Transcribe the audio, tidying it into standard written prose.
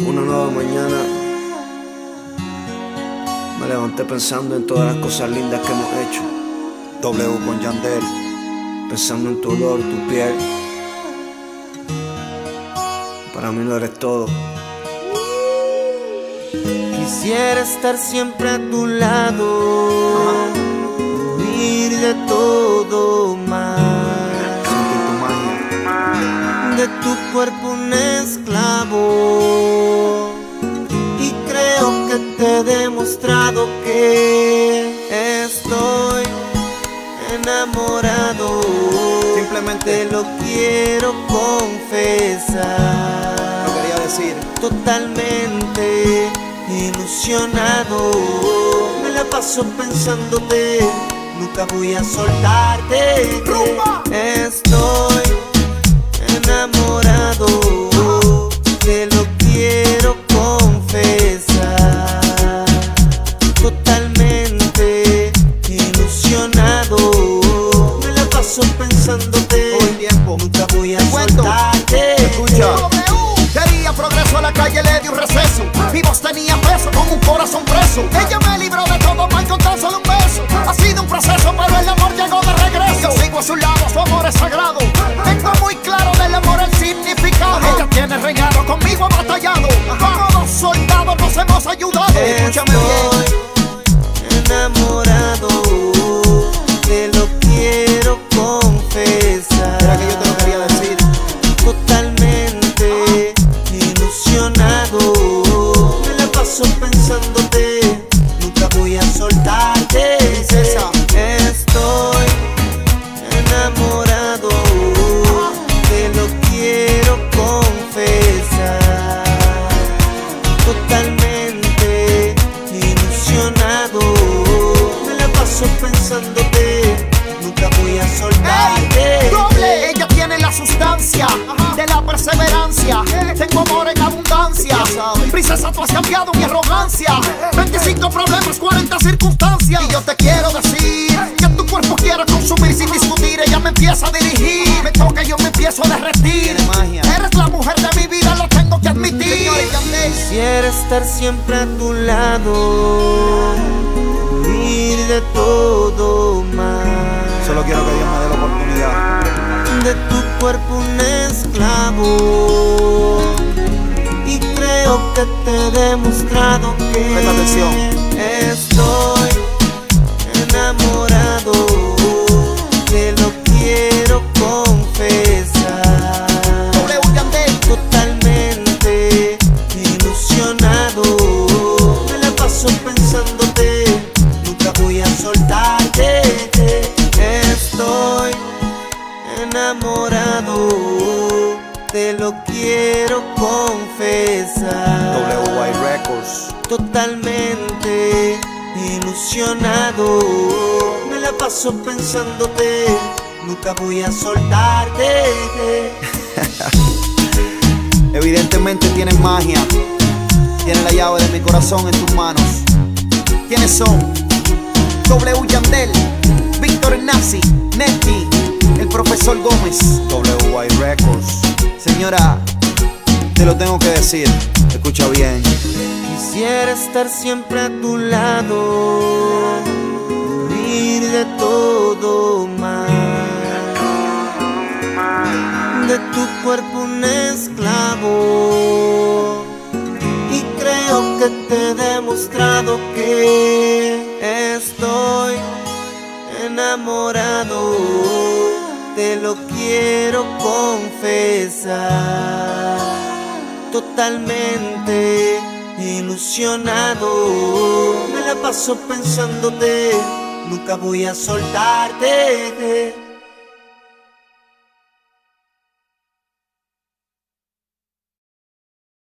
Una nueva mañana me levanté pensando en todas las cosas lindas que hemos hecho. W con Yandel. Pensando en tu olor, tu piel. Para mí lo eres todo. Quisiera estar siempre a tu lado, huir de todo mal, Sentir tu magia. de tu cuerpo un esclavo. Y creo que te he demostrado que estoy enamorado. Simplemente Te lo quiero confesar. lo quería decir. Totalmente ilusionado, me la paso pensándote, nunca voy a soltarte. Estoy enamorado, te lo quiero confesar. Totalmente ilusionado, me la paso pensándote, Todo el tiempo. nunca voy a Cuento. soltarte. Escucha. Quería progreso, a la calle le di un receso. Mi voz tenía peso, con un corazón preso. Ella me libró de todo mal con tan solo un beso. Ha sido un proceso, pero el amor llegó de regreso. Yo sigo a su lado, su amor es sagrado. Tengo muy claro del amor el significado. Ella tiene reinado, conmigo ha batallado. Como dos soldados nos hemos ayudado. Escúchame bien. Estoy enamorado, te lo quiero confesar. Era que yo te lo quería decir. Totalmente ilusionado, me la paso pensándote, nunca voy a soltarte. Princesa. Estoy enamorado, te lo quiero confesar. Totalmente ilusionado, me la paso pensándote, nunca voy a soltarte. Doble, ella tiene la sustancia de la perseverancia. Tengo amor en abundancia. Princesa, tú has cambiado mi arrogancia. 25 problemas, 40 circunstancias. Y yo te quiero decir que tu cuerpo quiero consumir sin discutir. Ella me empieza a dirigir, me toca y yo me empiezo a derretir. Tiene magia. Eres la mujer de mi vida, lo tengo que admitir. Señores, Yandel. Quisiera estar siempre a tu lado, huir de todo mal, Solo quiero que Dios me dé la oportunidad. de tu cuerpo un esclavo. Y creo que te he demostrado que Presta atención. estoy enamorado, te lo quiero confesar. W Yandel. Totalmente ilusionado, me la paso pensándote, nunca voy a soltarte. Estoy enamorado, te lo quiero confesar. WY Records. Totalmente ilusionado, me la paso pensándote, nunca voy a soltarte. Evidentemente tienes magia. Tienes la llave de mi corazón en tus manos. ¿Quiénes son? W Yandel, Víctor Nazi, Netty, el profesor Gómez. WY Records. Señora, te lo tengo que decir. Escucha bien. Quisiera estar siempre a tu lado, huir de todo mal, de tu cuerpo un esclavo. Y creo que te he demostrado que estoy enamorado, te lo quiero confesar. Totalmente ilusionado, me la paso pensándote, nunca voy a soltarte.